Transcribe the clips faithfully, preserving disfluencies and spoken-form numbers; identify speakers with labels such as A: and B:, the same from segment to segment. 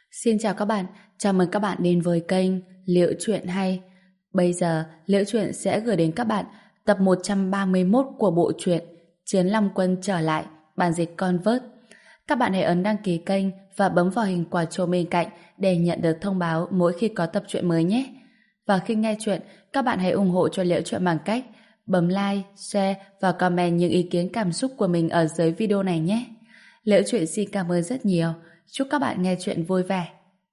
A: Xin chào các bạn, chào mừng các bạn đến với kênh Liễu Chuyện Hay. Bây giờ, Liễu Chuyện sẽ gửi đến các bạn tập một trăm ba mươi mốt của bộ truyện Chiến Long Quân trở lại, bản dịch Convert. Các bạn hãy ấn đăng ký kênh và bấm vào hình quả chuông bên cạnh để nhận được thông báo mỗi khi có tập truyện mới nhé. Và khi nghe chuyện, các bạn hãy ủng hộ cho Liễu Chuyện bằng cách bấm like, share và comment những ý kiến cảm xúc của mình ở dưới video này nhé. Liễu Chuyện xin cảm ơn rất nhiều. Chúc các bạn nghe chuyện vui vẻ.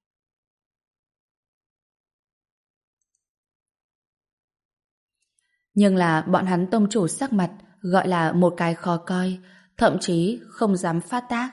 A: Nhưng là bọn hắn tông chủ sắc mặt gọi là một cái khó coi, thậm chí không dám phát tác.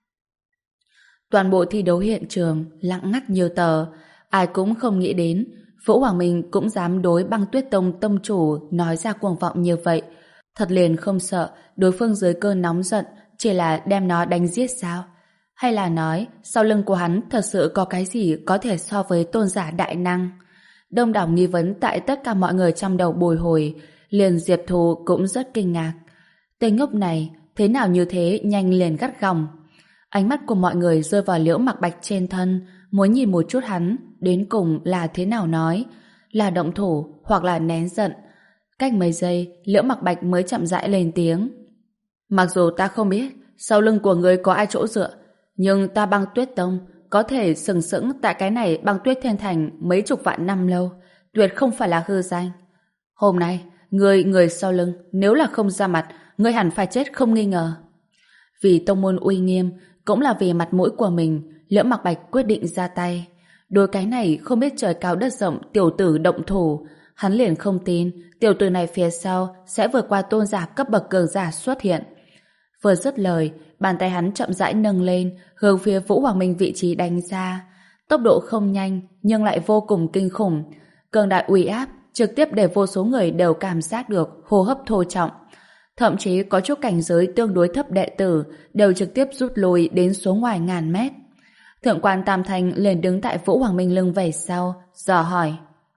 A: Toàn bộ thi đấu hiện trường lặng ngắt như tờ, ai cũng không nghĩ đến Vũ Hoàng Minh cũng dám đối Băng Tuyết Tông tông chủ nói ra cuồng vọng như vậy. Thật liền không sợ đối phương dưới cơn nóng giận chỉ là đem nó đánh giết sao? Hay là nói sau lưng của hắn thật sự có cái gì có thể so với tôn giả đại năng? Đông đảo nghi vấn tại tất cả mọi người trong đầu bồi hồi, liền Diệp Thù cũng rất kinh ngạc. Tên ngốc này thế nào như thế nhanh liền gắt gỏng. Ánh mắt của mọi người rơi vào Liễu Mặc Bạch trên thân, muốn nhìn một chút hắn đến cùng là thế nào nói, là động thủ hoặc là nén giận. Cách mấy giây, Liễu Mặc Bạch mới chậm rãi lên tiếng. Mặc dù ta không biết sau lưng của ngươi có ai chỗ dựa, nhưng ta Băng Tuyết Tông có thể sừng sững tại cái này Băng Tuyết Thiên Thành mấy chục vạn năm lâu, tuyệt không phải là hư danh. Hôm nay, người người sau lưng nếu là không ra mặt, ngươi hẳn phải chết không nghi ngờ. Vì tông môn uy nghiêm, cũng là vì mặt mũi của mình, Liễu Mặc Bạch quyết định ra tay. Đối cái này không biết trời cao đất rộng tiểu tử động thủ, hắn liền không tin tiểu tử này phía sau sẽ vượt qua tôn giả cấp bậc cường giả xuất hiện. Vừa dứt lời, bàn tay hắn chậm rãi nâng lên, hướng phía Vũ Hoàng Minh vị trí đánh ra. Tốc độ không nhanh, nhưng lại vô cùng kinh khủng. Cường đại uy áp, trực tiếp để vô số người đều cảm giác được hô hấp thô trọng. Thậm chí có chút cảnh giới tương đối thấp đệ tử đều trực tiếp rút lui đến số ngoài ngàn mét. Thượng quan Tam Thanh liền đứng tại Vũ Hoàng Minh lưng về sau, dò hỏi.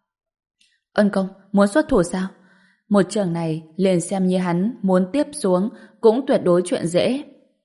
A: Ân công, muốn xuất thủ sao? Một trường này liền xem như hắn muốn tiếp xuống cũng tuyệt đối chuyện dễ.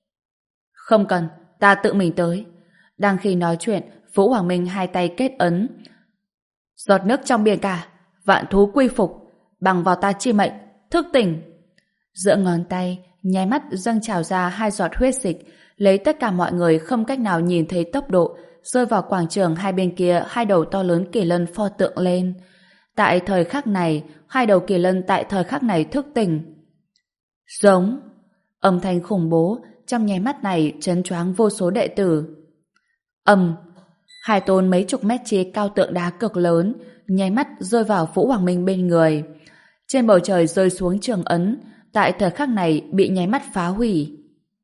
A: Không cần, ta tự mình tới. Đang khi nói chuyện, Vũ Hoàng Minh hai tay kết ấn. Giọt nước trong biển cả, vạn thú quy phục, bằng vào ta chi mệnh, thức tỉnh. Giữa ngón tay, nháy mắt dâng trào ra hai giọt huyết dịch, lấy tất cả mọi người không cách nào nhìn thấy tốc độ, rơi vào quảng trường hai bên kia hai đầu to lớn kỳ lân pho tượng lên. Tại thời khắc này, hai đầu kỳ lân tại thời khắc này thức tỉnh. Giống. Âm thanh khủng bố, trong nháy mắt này chấn choáng vô số đệ tử. Ầm. Hai tôn mấy chục mét chia cao tượng đá cực lớn, nháy mắt rơi vào Vũ Hoàng Minh bên người. Trên bầu trời rơi xuống trường ấn, tại thời khắc này bị nháy mắt phá hủy.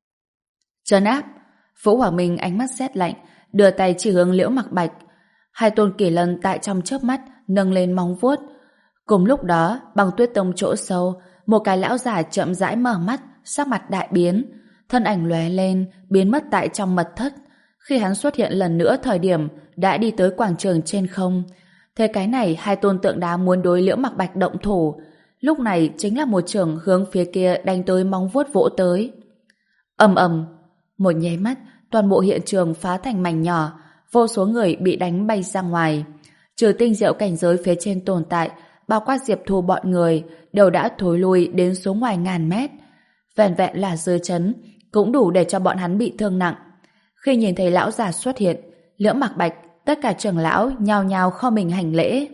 A: Trấn áp. Vũ Hoàng Minh ánh mắt sét lạnh, đưa tay chỉ hướng Liễu Mặc Bạch. Hai tôn kỳ lân tại trong chớp mắt nâng lên móng vuốt. Cùng lúc đó, Băng Tuyết Tông chỗ sâu, một cái lão giả chậm rãi mở mắt, sắc mặt đại biến, thân ảnh lóe lên, biến mất tại trong mật thất. Khi hắn xuất hiện lần nữa thời điểm đã đi tới quảng trường trên không. Thế cái này hai tôn tượng đá muốn đối Liễu Mặc Bạch động thủ. Lúc này chính là một trường hướng phía kia đánh tới móng vuốt vỗ tới. Ầm ầm, một nháy mắt, toàn bộ hiện trường phá thành mảnh nhỏ, vô số người bị đánh bay ra ngoài. Trừ tinh diệu cảnh giới phía trên tồn tại, bao quát Diệp Thù bọn người đều đã thối lui đến số ngoài ngàn mét. Vẹn vẹn là dư chấn cũng đủ để cho bọn hắn bị thương nặng. Khi nhìn thấy lão già xuất hiện, Liễu Mặc Bạch, tất cả trưởng lão nhao nhao kho mình hành lễ.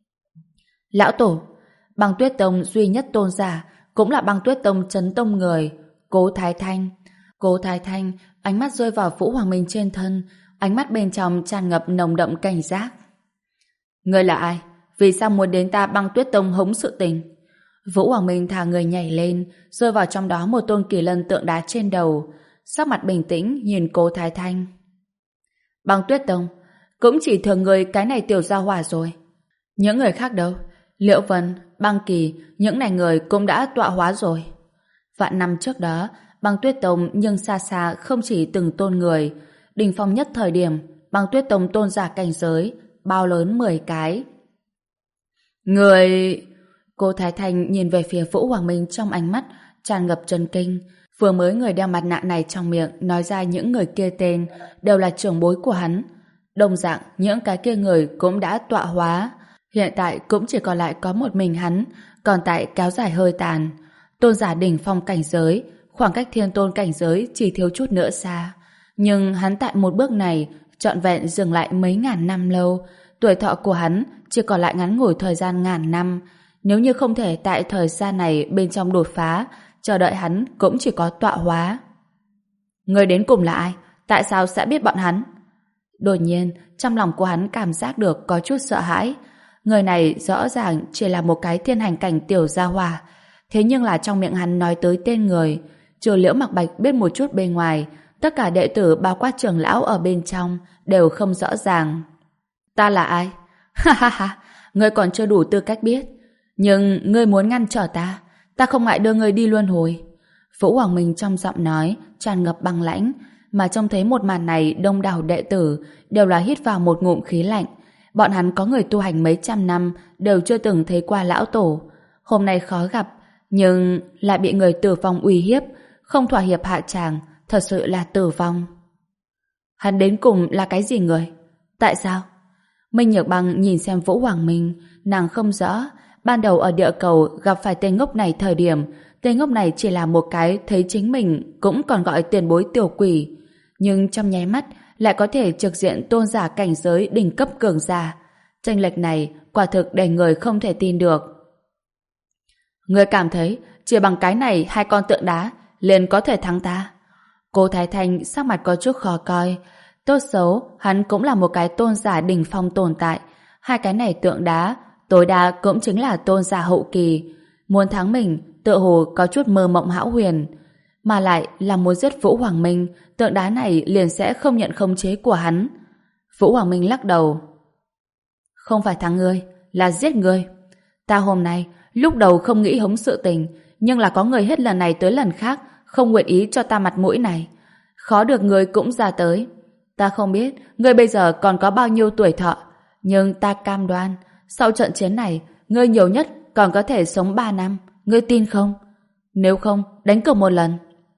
A: Lão tổ, Băng Tuyết Tông duy nhất tôn giả, cũng là Băng Tuyết Tông chấn tông người, Cố Thái Thanh. Cố Thái Thanh ánh mắt rơi vào Vũ Hoàng Minh trên thân, ánh mắt bên trong tràn ngập nồng đậm cảnh giác. Ngươi là ai? Vì sao muốn đến ta Băng Tuyết Tông hống sự tình? Vũ Hoàng Minh thả người nhảy lên, rơi vào trong đó một tôn kỳ lân tượng đá trên đầu, sắc mặt bình tĩnh nhìn Cố Thái Thanh. Băng Tuyết Tông, cũng chỉ thường người cái này tiểu gia hỏa rồi. Những người khác đâu? Liễu Vân, Băng Kỳ, những này người cũng đã tọa hóa rồi. Vạn năm trước đó, Băng Tuyết Tông nhưng xa xa không chỉ từng tôn người, đỉnh phong nhất thời điểm, Băng Tuyết Tông tôn giả cảnh giới, bao lớn mười cái. Người... Cô Thái Thanh nhìn về phía Vũ Hoàng Minh trong ánh mắt tràn ngập chấn kinh. Vừa mới người đeo mặt nạ này trong miệng nói ra những người kia tên đều là trưởng bối của hắn. Đồng dạng, những cái kia người cũng đã tọa hóa. Hiện tại cũng chỉ còn lại có một mình hắn, còn tại kéo dài hơi tàn. Tôn giả đỉnh phong cảnh giới, khoảng cách thiên tôn cảnh giới chỉ thiếu chút nữa xa. Nhưng hắn tại một bước này, trọn vẹn dừng lại mấy ngàn năm lâu. Tuổi thọ của hắn chỉ còn lại ngắn ngủi thời gian ngàn năm. Nếu như không thể tại thời gian này bên trong đột phá, chờ đợi hắn cũng chỉ có tọa hóa. Người đến cùng là ai? Tại sao sẽ biết bọn hắn? Đột nhiên, trong lòng của hắn cảm giác được có chút sợ hãi. Người này rõ ràng chỉ là một cái thiên hành cảnh tiểu gia hỏa. Thế nhưng là trong miệng hắn nói tới tên người, trừ Liễu Mặc Bạch biết một chút bên ngoài, tất cả đệ tử bao quát trưởng lão ở bên trong đều không rõ ràng. Ta là ai? Ha ha ha, ngươi còn chưa đủ tư cách biết. Nhưng ngươi muốn ngăn trở ta, ta không ngại đưa ngươi đi luân hồi. Vũ Hoàng Minh trong giọng nói tràn ngập băng lãnh, mà trông thấy một màn này đông đảo đệ tử đều là hít vào một ngụm khí lạnh. Bọn hắn có người tu hành mấy trăm năm đều chưa từng thấy qua lão tổ. Hôm nay khó gặp, nhưng lại bị người tử vong uy hiếp, không thỏa hiệp hạ tràng, thật sự là tử vong. Hắn đến cùng là cái gì người? Tại sao? Minh Nhược Băng nhìn xem Vũ Hoàng Minh, nàng không rõ. Ban đầu ở địa cầu gặp phải tên ngốc này thời điểm, tên ngốc này chỉ là một cái thấy chính mình cũng còn gọi tiền bối tiểu quỷ. Nhưng trong nháy mắt lại có thể trực diện tôn giả cảnh giới đỉnh cấp cường giả. Chênh lệch này quả thực để người không thể tin được. Người cảm thấy chỉ bằng cái này hai con tượng đá liền có thể thắng ta? Cô Thái Thanh sắc mặt có chút khó coi. Tốt xấu hắn cũng là một cái tôn giả đỉnh phong tồn tại. Hai cái này tượng đá tối đa cũng chính là tôn giả hậu kỳ. Muốn thắng mình tựa hồ có chút mơ mộng hão huyền. Mà lại là muốn giết Vũ Hoàng Minh, tượng đá này liền sẽ không nhận khống chế của hắn. Vũ Hoàng Minh lắc đầu. Không phải thắng ngươi, là giết ngươi. Ta hôm nay lúc đầu không nghĩ hống sự tình, nhưng là có người hết lần này tới lần khác không nguyện ý cho ta mặt mũi này. Khó được ngươi cũng ra tới. Ta không biết ngươi bây giờ còn có bao nhiêu tuổi thọ, nhưng ta cam đoan sau trận chiến này ngươi nhiều nhất còn có thể sống ba năm. Ngươi tin không? Nếu không, đánh cược một lần.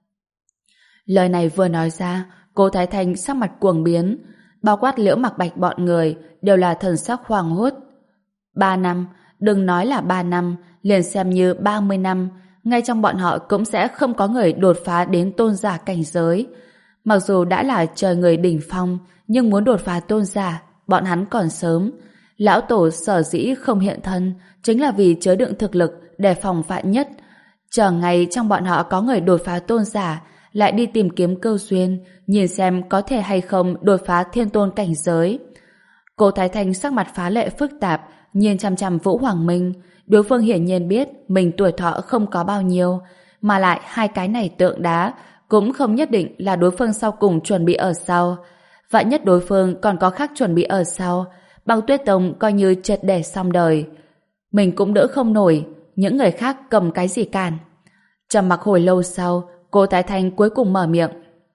A: Lời này vừa nói ra, cô Thái Thanh sắc mặt cuồng biến, bao quát Liễu Mặc Bạch bọn người đều là thần sắc hoảng hốt. Ba năm, đừng nói là ba năm, liền xem như ba mươi năm, ngay trong bọn họ cũng sẽ không có người đột phá đến tôn giả cảnh giới. Mặc dù đã là trời người đỉnh phong, nhưng muốn đột phá tôn giả, bọn hắn còn sớm. Lão Tổ sở dĩ không hiện thân chính là vì chứa đựng thực lực để phòng vạn nhất. Chờ ngày trong bọn họ có người đột phá tôn giả, lại đi tìm kiếm cơ duyên, nhìn xem có thể hay không đột phá thiên tôn cảnh giới. Cô Thái Thanh sắc mặt phá lệ phức tạp, nhìn chăm chăm Vũ Hoàng Minh. Đối phương hiển nhiên biết mình tuổi thọ không có bao nhiêu, mà lại hai cái này tượng đá cũng không nhất định là đối phương sau cùng chuẩn bị ở sau. Vạn nhất đối phương còn có khác chuẩn bị ở sau, Băng Tuyết Tông coi như triệt để xong đời. Mình cũng đỡ không nổi, những người khác cầm cái gì cản. Trầm mặc hồi lâu sau, cô Thái Thanh cuối cùng mở miệng.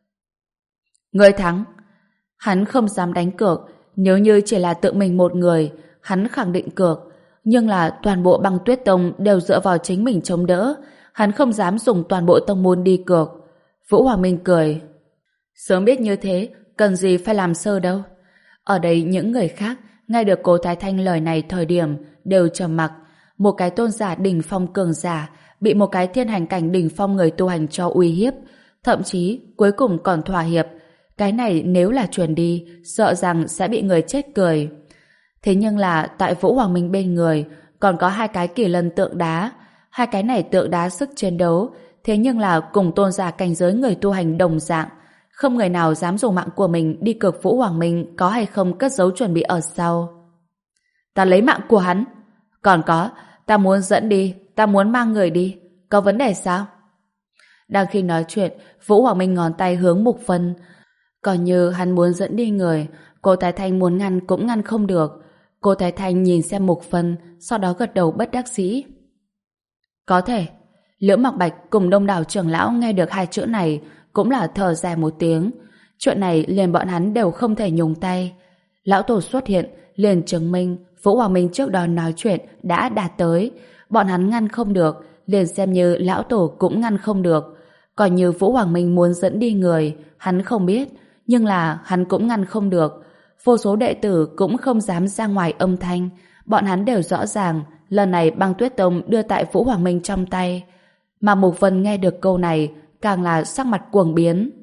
A: Người thắng. Hắn không dám đánh cược, nếu như chỉ là tự mình một người, hắn khẳng định cược. Nhưng là toàn bộ Băng Tuyết Tông đều dựa vào chính mình chống đỡ, hắn không dám dùng toàn bộ tông môn đi cược. Vũ Hoàng Minh cười. Sớm biết như thế, cần gì phải làm sơ đâu. Ở đây những người khác nghe được cô Thái Thanh lời này thời điểm đều trầm mặc. Một cái tôn giả đỉnh phong cường giả bị một cái thiên hành cảnh đỉnh phong người tu hành cho uy hiếp, thậm chí cuối cùng còn thỏa hiệp. Cái này nếu là truyền đi, sợ rằng sẽ bị người chết cười. Thế nhưng là tại Vũ Hoàng Minh bên người còn có hai cái kỳ lân tượng đá. Hai cái này tượng đá sức chiến đấu, thế nhưng là cùng tôn giả cảnh giới người tu hành đồng dạng. Không người nào dám dùng mạng của mình đi cược Vũ Hoàng Minh có hay không cất giấu chuẩn bị ở sau. Ta lấy mạng của hắn. Còn có, ta muốn dẫn đi, ta muốn mang người đi. Có vấn đề sao? Đang khi nói chuyện, Vũ Hoàng Minh ngón tay hướng Mục Vân. Còn như hắn muốn dẫn đi người, cô Thái Thanh muốn ngăn cũng ngăn không được. Cô Thái Thanh nhìn xem Mục Vân, sau đó gật đầu bất đắc dĩ. Có thể. Liễu Mặc Bạch cùng đông đảo trưởng lão nghe được hai chữ này cũng là thở dài một tiếng. Chuyện này liền bọn hắn đều không thể nhúng tay. Lão Tổ xuất hiện liền chứng minh Vũ Hoàng Minh trước đó nói chuyện đã đạt tới. Bọn hắn ngăn không được, liền xem như Lão Tổ cũng ngăn không được. Còn như Vũ Hoàng Minh muốn dẫn đi người, hắn không biết, nhưng là hắn cũng ngăn không được. vô số đệ tử cũng không dám ra ngoài âm thanh. Bọn hắn đều rõ ràng lần này Băng Tuyết Tông đưa tại Vũ Hoàng Minh trong tay. Mà Mục Vân nghe được câu này càng là sắc mặt cuồng biến.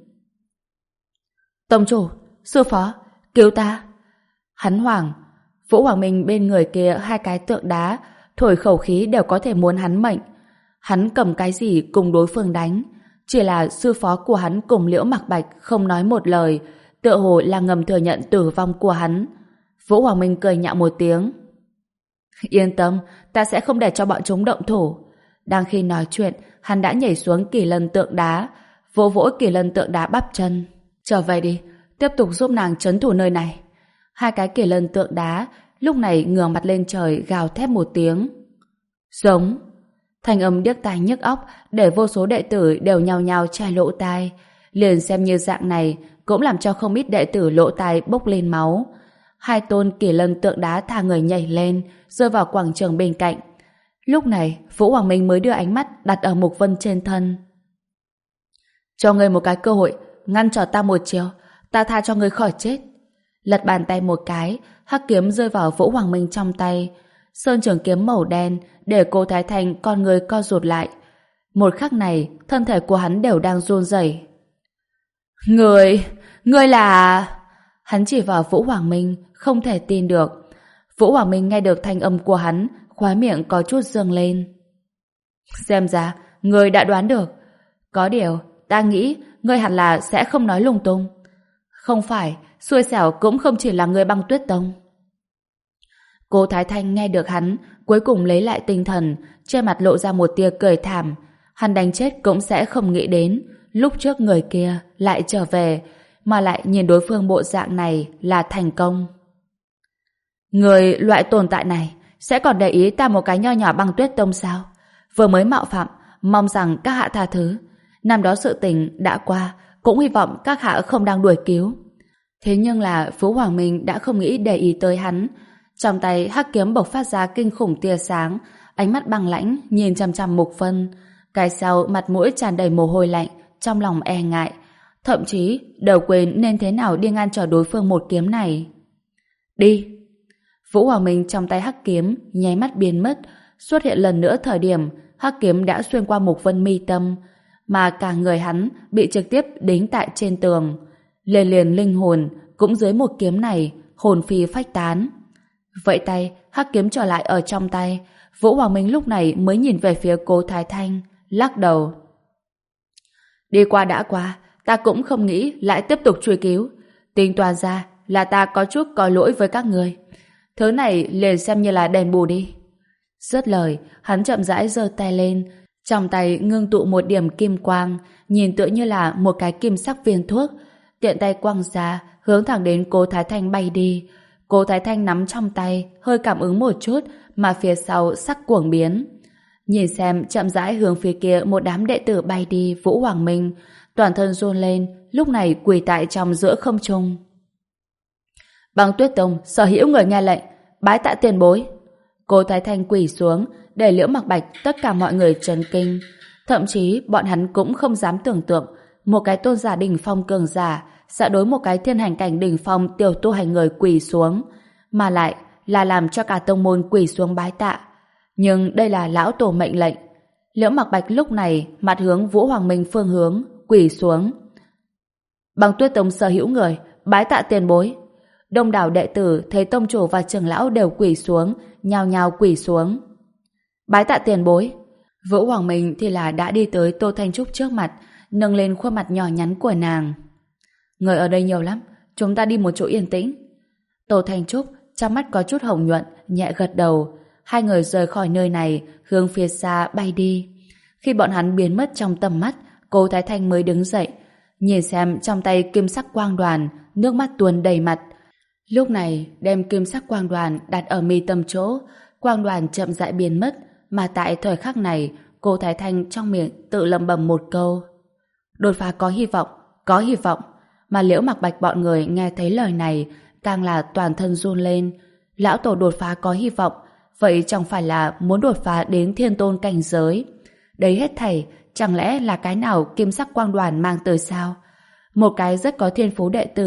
A: Tông chủ, sư phó, cứu ta! Hắn hoảng. Vũ Hoàng Minh bên người kia hai cái tượng đá, thổi khẩu khí đều có thể muốn hắn mệnh. Hắn cầm cái gì cùng đối phương đánh. Chỉ là sư phó của hắn cùng Liễu Mặc Bạch không nói một lời, tựa hồ là ngầm thừa nhận tử vong của hắn. Vũ Hoàng Minh cười nhạo một tiếng. Yên tâm, ta sẽ không để cho bọn chúng động thủ. Đang khi nói chuyện, hắn đã nhảy xuống Kỳ Lân tượng đá, vỗ vỗ Kỳ Lân tượng đá bắp chân. Trở về đi, tiếp tục giúp nàng trấn thủ nơi này. Hai cái Kỳ Lân tượng đá lúc này ngửa mặt lên trời gào thét một tiếng. Giống. Thanh âm điếc tai nhức óc để vô số đệ tử đều nhao nhao che lỗ tai. Liền xem như dạng này cũng làm cho không ít đệ tử lỗ tai bốc lên máu. Hai tôn Kỳ Lân tượng đá thả người nhảy lên, rơi vào quảng trường bên cạnh. Lúc này, Vũ Hoàng Minh mới đưa ánh mắt đặt ở Mục Vân trên thân. Cho ngươi một cái cơ hội, ngăn trở ta một chiều, ta tha cho ngươi khỏi chết. Lật bàn tay một cái, hắc kiếm rơi vào Vũ Hoàng Minh trong tay. Sơn trường kiếm màu đen để Cố Thái Thanh con người co rụt lại. Một khắc này, thân thể của hắn đều đang run rẩy. Ngươi, ngươi là... Hắn chỉ vào Vũ Hoàng Minh, không thể tin được. Vũ Hoàng Minh nghe được thanh âm của hắn, khóe miệng có chút dương lên. Xem ra, ngươi đã đoán được. Có điều, ta nghĩ ngươi hẳn là sẽ không nói lung tung. Không phải, xui xẻo cũng không chỉ là người Băng Tuyết Tông. Cố Thái Thanh nghe được hắn, cuối cùng lấy lại tinh thần, trên mặt lộ ra một tia cười thảm. Hắn đánh chết cũng sẽ không nghĩ đến, lúc trước người kia lại trở về, mà lại nhìn đối phương bộ dạng này là thành công. Người loại tồn tại này sẽ còn để ý ta một cái nho nhỏ Băng Tuyết Tông sao? Vừa mới mạo phạm, mong rằng các hạ tha thứ. Năm đó sự tình đã qua, cũng hy vọng các hạ không đang đuổi cứu. Thế nhưng là Vũ Hoàng Minh đã không nghĩ để ý tới hắn. Trong tay hắc kiếm bộc phát ra kinh khủng tia sáng, ánh mắt băng lãnh nhìn chằm chằm Mục Vân. Cái sau mặt mũi tràn đầy mồ hôi lạnh, trong lòng e ngại, thậm chí đều quên nên thế nào đi ngăn trở đối phương một kiếm này. Đi! Vũ Hoàng Minh trong tay hắc kiếm nháy mắt biến mất, xuất hiện lần nữa thời điểm hắc kiếm đã xuyên qua Mục Vân mi tâm, mà cả người hắn bị trực tiếp đính tại trên tường. Liền liền linh hồn cũng dưới một kiếm này hồn phi phách tán. Vậy tay hắc kiếm trở lại ở trong tay. Vũ Hoàng Minh lúc này mới nhìn về phía Cố Thái Thanh, lắc đầu. Đi qua đã qua, ta cũng không nghĩ lại tiếp tục truy cứu. Tính toán ra là ta có chút có lỗi với các người. Thứ này liền xem như là đền bù đi. Dứt lời, hắn chậm rãi giơ tay lên, trong tay ngưng tụ một điểm kim quang, nhìn tựa như là một cái kim sắc viên thuốc. Tiện tay quăng ra, hướng thẳng đến Cố Thái Thanh bay đi. Cố Thái Thanh nắm trong tay, hơi cảm ứng một chút, mà phía sau sắc cuồng biến. Nhìn xem chậm rãi hướng phía kia một đám đệ tử bay đi. Vũ Hoàng Minh toàn thân run lên, lúc này quỳ tại trong giữa không trung. Băng Tuyết Tông sở hữu người nghe lệnh, bái tạ tiền bối. Cố Thái Thanh quỳ xuống, để Liễu Mặc Bạch tất cả mọi người chấn kinh. Thậm chí bọn hắn cũng không dám tưởng tượng một cái tôn giả đỉnh phong cường giả sẽ đối một cái thiên hành cảnh đỉnh phong tiểu tu hành người quỳ xuống, mà lại là làm cho cả tông môn quỳ xuống bái tạ. Nhưng đây là lão tổ mệnh lệnh. Liễu Mặc Bạch lúc này mặt hướng Vũ Hoàng Minh phương hướng, quỳ xuống. Băng Tuyết Tông sở hữu người, bái tạ tiền bối. Đông đảo đệ tử thấy tông chủ và trưởng lão đều quỳ xuống, nhao nhao quỳ xuống. Bái tạ tiền bối. Vũ Hoàng Minh thì là đã đi tới Tô Thanh Trúc trước mặt, nâng lên khuôn mặt nhỏ nhắn của nàng. Người ở đây nhiều lắm, chúng ta đi một chỗ yên tĩnh. Tô Thanh Trúc trong mắt có chút hồng nhuận, nhẹ gật đầu. Hai người rời khỏi nơi này, hướng phía xa bay đi. Khi bọn hắn biến mất trong tầm mắt, Cố Thái Thanh mới đứng dậy, nhìn xem trong tay kim sắc quang đoàn, nước mắt tuôn đầy mặt. Lúc này đem kim sắc quang đoàn đặt ở mi tâm chỗ, quang đoàn chậm rãi biến mất, mà tại thời khắc này, Cố Thái Thanh trong miệng tự lẩm bẩm một câu: đột phá có hy vọng, có hy vọng. Mà Liễu Mặc Bạch bọn người nghe thấy lời này, càng là toàn thân run lên. Lão tổ đột phá có hy vọng, vậy chẳng phải là muốn đột phá đến thiên tôn cảnh giới? Đấy hết thảy, chẳng lẽ là cái nào kim sắc quang đoàn mang tới sao? Một cái rất có thiên phú đệ tử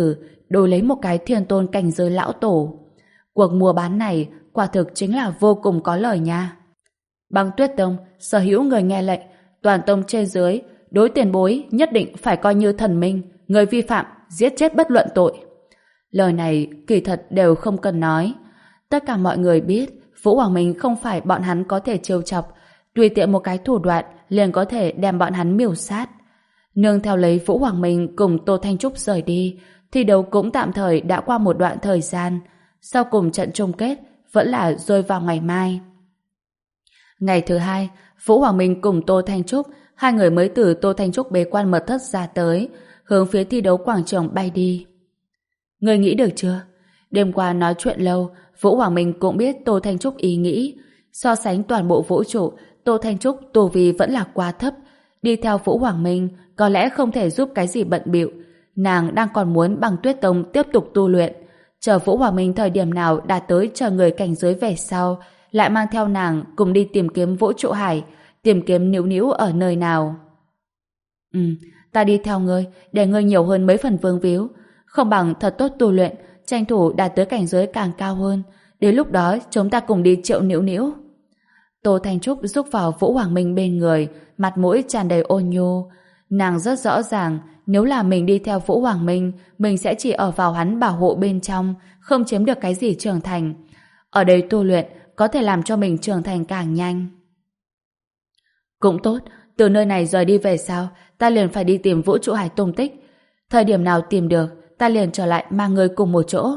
A: đổi lấy một cái thiên tôn cảnh giới lão tổ. Cuộc mua bán này quả thực chính là vô cùng có lời nha. Băng Tuyết Tông sở hữu người nghe lệnh, toàn tông trên dưới đối tiền bối nhất định phải coi như thần minh, người vi phạm giết chết bất luận tội. Lời này kỳ thật đều không cần nói. Tất cả mọi người biết Vũ Hoàng Minh không phải bọn hắn có thể trêu chọc, tùy tiện một cái thủ đoạn liền có thể đem bọn hắn miểu sát. Nương theo lấy Vũ Hoàng Minh cùng Tô Thanh Trúc rời đi, thi đấu cũng tạm thời đã qua một đoạn thời gian. Sau cùng trận chung kết vẫn là rơi vào ngày mai. Ngày thứ hai, Vũ Hoàng Minh cùng Tô Thanh Trúc, hai người mới từ Tô Thanh Trúc bế quan mật thất ra tới, hướng phía thi đấu quảng trường bay đi. Người nghĩ được chưa? Đêm qua nói chuyện lâu, Vũ Hoàng Minh cũng biết Tô Thanh Trúc ý nghĩ. So sánh toàn bộ vũ trụ, Tô Thanh Trúc tu vi vẫn là quá thấp. Đi theo Vũ Hoàng Minh có lẽ không thể giúp cái gì bận bịu. Nàng đang còn muốn Băng Tuyết Tông tiếp tục tu luyện. Chờ Vũ Hoàng Minh thời điểm nào đạt tới chờ người cảnh giới về sau, lại mang theo nàng cùng đi tìm kiếm vũ trụ hải, tìm kiếm Níu Níu ở nơi nào. Ừ, ta đi theo ngươi, để ngươi nhiều hơn mấy phần vương víu. Không bằng thật tốt tu luyện, tranh thủ đạt tới cảnh giới càng cao hơn. Đến lúc đó chúng ta cùng đi triệu Níu Níu. Tô Thanh Trúc rúc vào Vũ Hoàng Minh bên người, mặt mũi tràn đầy ôn nhu. Nàng rất rõ ràng, nếu là mình đi theo Vũ Hoàng Minh, mình sẽ chỉ ở vào hắn bảo hộ bên trong, không chiếm được cái gì trưởng thành. Ở đây tu luyện có thể làm cho mình trưởng thành càng nhanh. Cũng tốt, từ nơi này rời đi về sau, ta liền phải đi tìm vũ trụ hải tung tích. Thời điểm nào tìm được, ta liền trở lại mang người cùng một chỗ.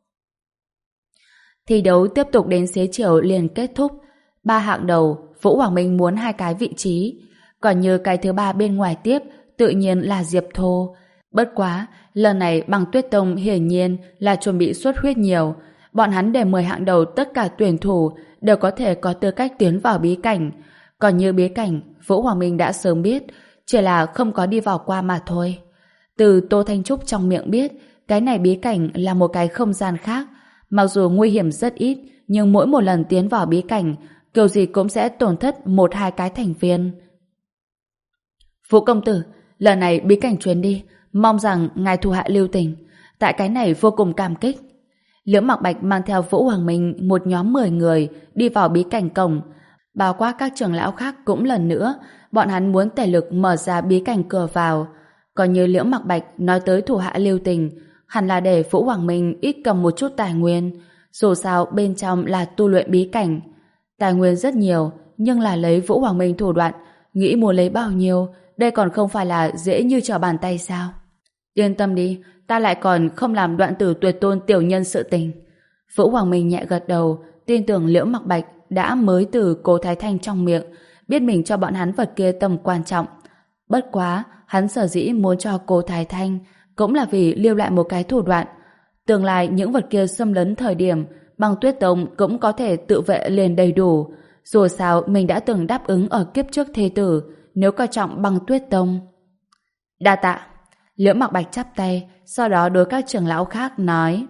A: Thi đấu tiếp tục đến xế chiều liền kết thúc. Ba hạng đầu, Vũ Hoàng Minh muốn hai cái vị trí. Còn như cái thứ ba bên ngoài tiếp, tự nhiên là Diệp Thô. Bất quá, lần này Băng Tuyết Tông hiển nhiên là chuẩn bị xuất huyết nhiều. Bọn hắn để mười hạng đầu tất cả tuyển thủ đều có thể có tư cách tiến vào bí cảnh. Còn như bí cảnh, Vũ Hoàng Minh đã sớm biết, chỉ là không có đi vào qua mà thôi. Từ Tô Thanh Trúc trong miệng biết, cái này bí cảnh là một cái không gian khác. Mặc dù nguy hiểm rất ít, nhưng mỗi một lần tiến vào bí cảnh, kiểu gì cũng sẽ tổn thất một hai cái thành viên. Vũ công tử, lần này bí cảnh chuyến đi, mong rằng ngài thu hạ lưu tình. Tại cái này vô cùng cảm kích. Liễu Mặc Bạch mang theo Vũ Hoàng Minh một nhóm mười người đi vào bí cảnh cổng. Bao quát các trưởng lão khác cũng lần nữa, bọn hắn muốn tề lực mở ra bí cảnh cửa vào. Còn như Liễu Mặc Bạch nói tới thủ hạ lưu tình, hẳn là để Vũ Hoàng Minh ít cầm một chút tài nguyên. Dù sao bên trong là tu luyện bí cảnh. Tài nguyên rất nhiều, nhưng là lấy Vũ Hoàng Minh thủ đoạn, nghĩ muốn lấy bao nhiêu, đây còn không phải là dễ như trở bàn tay sao? Yên tâm đi, ta lại còn không làm đoạn tử tuyệt tôn tiểu nhân sự tình. Vũ Hoàng Minh nhẹ gật đầu, tin tưởng Liễu Mặc Bạch đã mới từ Cố Thái Thanh trong miệng, biết mình cho bọn hắn vật kia tầm quan trọng. Bất quá, hắn sở dĩ muốn cho Cố Thái Thanh cũng là vì lưu lại một cái thủ đoạn. Tương lai những vật kia xâm lấn thời điểm, Băng Tuyết Tông cũng có thể tự vệ liền đầy đủ. Dù sao mình đã từng đáp ứng ở kiếp trước thế tử, nếu coi trọng Băng Tuyết Tông. Đa tạ. Liễu Mặc Bạch chắp tay, sau đó đối các trưởng lão khác nói: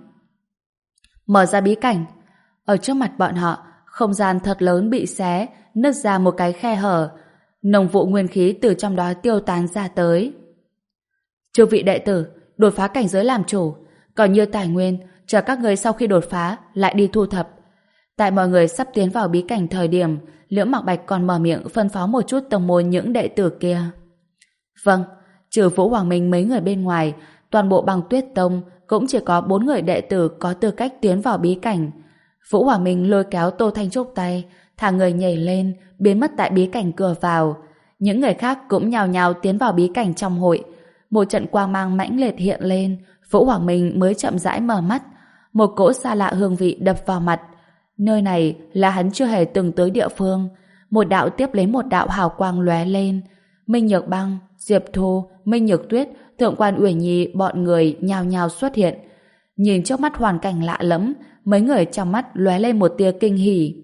A: mở ra bí cảnh. Ở trước mặt bọn họ, không gian thật lớn bị xé, nứt ra một cái khe hở. Nồng vụ nguyên khí từ trong đó tiêu tán ra tới. Chư vị đệ tử, đột phá cảnh giới làm chủ, còn như tài nguyên, chờ các người sau khi đột phá lại đi thu thập. Tại mọi người sắp tiến vào bí cảnh thời điểm, Liễu Mặc Bạch còn mở miệng phân phó một chút tông môn những đệ tử kia. Vâng, trừ Vũ Hoàng Minh mấy người bên ngoài, toàn bộ Băng Tuyết Tông cũng chỉ có bốn người đệ tử có tư cách tiến vào bí cảnh. Vũ Hoàng Minh lôi kéo Tô Thanh Trúc tay, thả người nhảy lên, biến mất tại bí cảnh cửa vào. Những người khác cũng nhào nhào tiến vào bí cảnh trong hội. Một trận quang mang mãnh liệt hiện lên, Vũ Hoàng Minh mới chậm rãi mở mắt. Một cỗ xa lạ hương vị đập vào mặt. Nơi này là hắn chưa hề từng tới địa phương. Một đạo tiếp lấy một đạo hào quang lóe lên. Minh Nhược Băng, Diệp Thu, Minh Nhược Tuyết, Thượng quan Uyển Nhi bọn người nhào nhào xuất hiện. Nhìn trước mắt hoàn cảnh lạ lẫm, mấy người trong mắt lóe lên một tia kinh hỉ.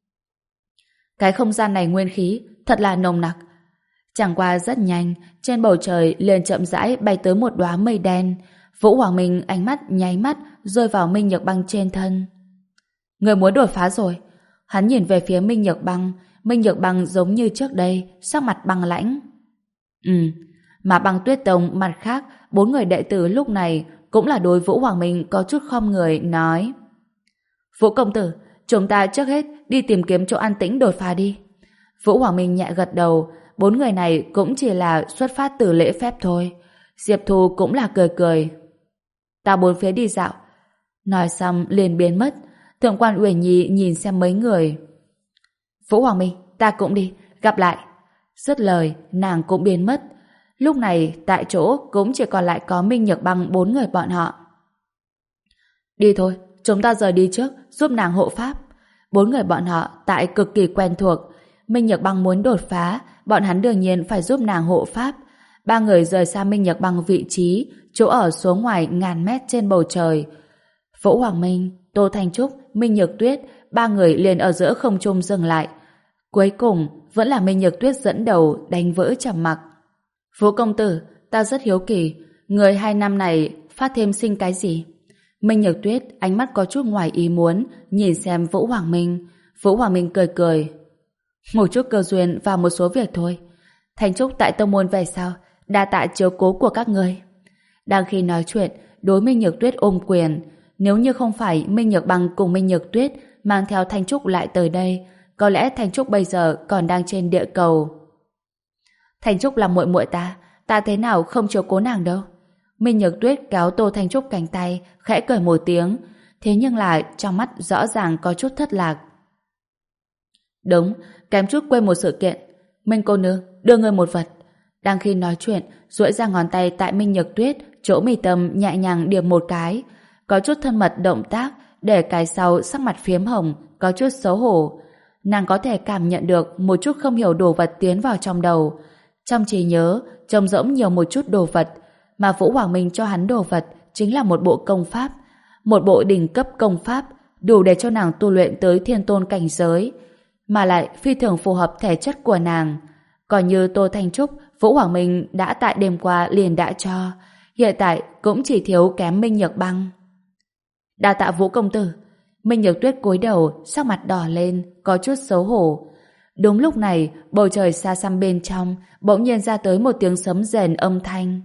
A: Cái không gian này nguyên khí thật là nồng nặc. Chẳng qua rất nhanh, trên bầu trời liền chậm rãi bay tới một đóa mây đen. Vũ Hoàng Minh ánh mắt nháy mắt rơi vào Minh Nhược Băng trên thân. Người muốn đột phá rồi. Hắn nhìn về phía Minh Nhược Băng. Minh Nhược Băng giống như trước đây, sắc mặt băng lãnh. Ừ, mà Băng Tuyết Tông mặt khác, bốn người đệ tử lúc này cũng là đối Vũ Hoàng Minh có chút khom người nói: Vũ công tử, chúng ta trước hết đi tìm kiếm chỗ an tĩnh đột phá đi. Vũ Hoàng Minh nhẹ gật đầu, bốn người này cũng chỉ là xuất phát từ lễ phép thôi. Diệp Thu cũng là cười cười. Ta bốn phía đi dạo. Nói xong liền biến mất. Thượng quan Uyển Nhi nhìn xem mấy người. Vũ Hoàng Minh, ta cũng đi, gặp lại. Dứt lời, nàng cũng biến mất. Lúc này, tại chỗ cũng chỉ còn lại có Minh Nhược Băng bốn người bọn họ. Đi thôi, chúng ta rời đi trước, giúp nàng hộ pháp. Bốn người bọn họ tại cực kỳ quen thuộc. Minh Nhược Băng muốn đột phá, bọn hắn đương nhiên phải giúp nàng hộ pháp. Ba người rời xa Minh Nhược Băng vị trí, chỗ ở xuống ngoài ngàn mét trên bầu trời. Vũ Hoàng Minh, Tô Thanh Trúc, Minh Nhược Tuyết, ba người liền ở giữa không trung dừng lại. Cuối cùng, vẫn là Minh Nhược Tuyết dẫn đầu đánh vỡ trầm mặc. Vũ công tử, ta rất hiếu kỳ, người hai năm này phát thêm sinh cái gì? Minh Nhược Tuyết ánh mắt có chút ngoài ý muốn, nhìn xem Vũ Hoàng Minh. Vũ Hoàng Minh cười cười. Một chút cơ duyên và một số việc thôi. Thanh Trúc tại tông môn về sau, đa tạ chiếu cố của các người. Đang khi nói chuyện, đối Minh Nhược Tuyết ôm quyền. Nếu như không phải Minh Nhược Băng cùng Minh Nhược Tuyết mang theo Thanh Trúc lại tới đây, có lẽ Thanh Trúc bây giờ còn đang trên địa cầu. Thanh Trúc là muội muội ta, ta thế nào không chiếu cố nàng đâu. Minh Nhược Tuyết kéo Tô Thanh Trúc cánh tay, khẽ cười một tiếng, thế nhưng lại trong mắt rõ ràng có chút thất lạc. Đúng, kém chút quên một sự kiện. Minh cô nương, đưa ngươi một vật. Đang khi nói chuyện, duỗi ra ngón tay tại Minh Nhược Tuyết, chỗ mi tâm nhẹ nhàng điểm một cái, có chút thân mật động tác, để cái sau sắc mặt phiếm hồng, có chút xấu hổ. Nàng có thể cảm nhận được một chút không hiểu đồ vật tiến vào trong đầu. Trong trí nhớ, trông rỗng nhiều một chút đồ vật, mà Vũ Hoàng Minh cho hắn đồ vật chính là một bộ công pháp, một bộ đỉnh cấp công pháp, đủ để cho nàng tu luyện tới thiên tôn cảnh giới, mà lại phi thường phù hợp thể chất của nàng. Còn như Tô Thanh Trúc, Vũ Hoàng Minh đã tại đêm qua liền đã cho, hiện tại cũng chỉ thiếu kém Minh Nhược Băng. Đa tạ Vũ công tử. Minh Nhược Tuyết cúi đầu, sắc mặt đỏ lên, có chút xấu hổ. Đúng lúc này, bầu trời xa xăm bên trong bỗng nhiên ra tới một tiếng sấm rền âm thanh.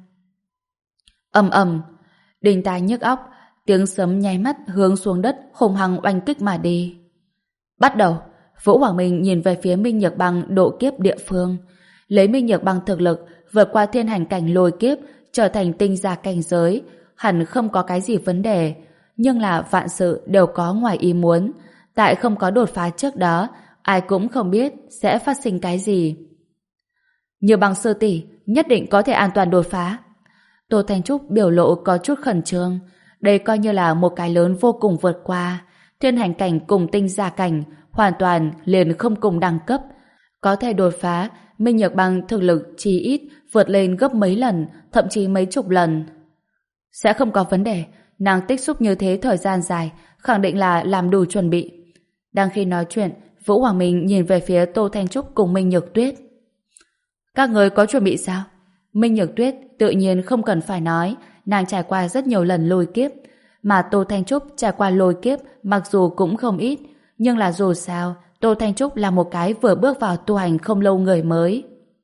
A: Ầm ầm, đinh tai nhức óc, tiếng sấm nháy mắt hướng xuống đất hùng hăng oanh kích mà đi. Bắt đầu, Vũ Hoàng Minh nhìn về phía Minh Nhược Băng độ kiếp địa phương, lấy Minh Nhược Băng thực lực vượt qua thiên hành cảnh lôi kiếp, trở thành tinh gia cảnh giới, hẳn không có cái gì vấn đề. Nhưng là vạn sự đều có ngoài ý muốn, tại không có đột phá trước đó, ai cũng không biết sẽ phát sinh cái gì. Như Băng sư tỷ nhất định có thể an toàn đột phá. Tô Thanh Trúc biểu lộ có chút khẩn trương, đây coi như là một cái lớn vô cùng vượt qua, thiên hành cảnh cùng tinh gia cảnh hoàn toàn liền không cùng đẳng cấp, có thể đột phá. Minh Nhược Băng thực lực chỉ ít vượt lên gấp mấy lần, thậm chí mấy chục lần. Sẽ không có vấn đề, nàng tích xúc như thế thời gian dài, khẳng định là làm đủ chuẩn bị. Đang khi nói chuyện, Vũ Hoàng Minh nhìn về phía Tô Thanh Trúc cùng Minh Nhược Tuyết. Các người có chuẩn bị sao? Minh Nhược Tuyết tự nhiên không cần phải nói, nàng trải qua rất nhiều lần lôi kiếp, mà Tô Thanh Trúc trải qua lôi kiếp mặc dù cũng không ít, nhưng là dù sao, Tô Thanh Trúc là một cái vừa bước vào tu hành không lâu người mới.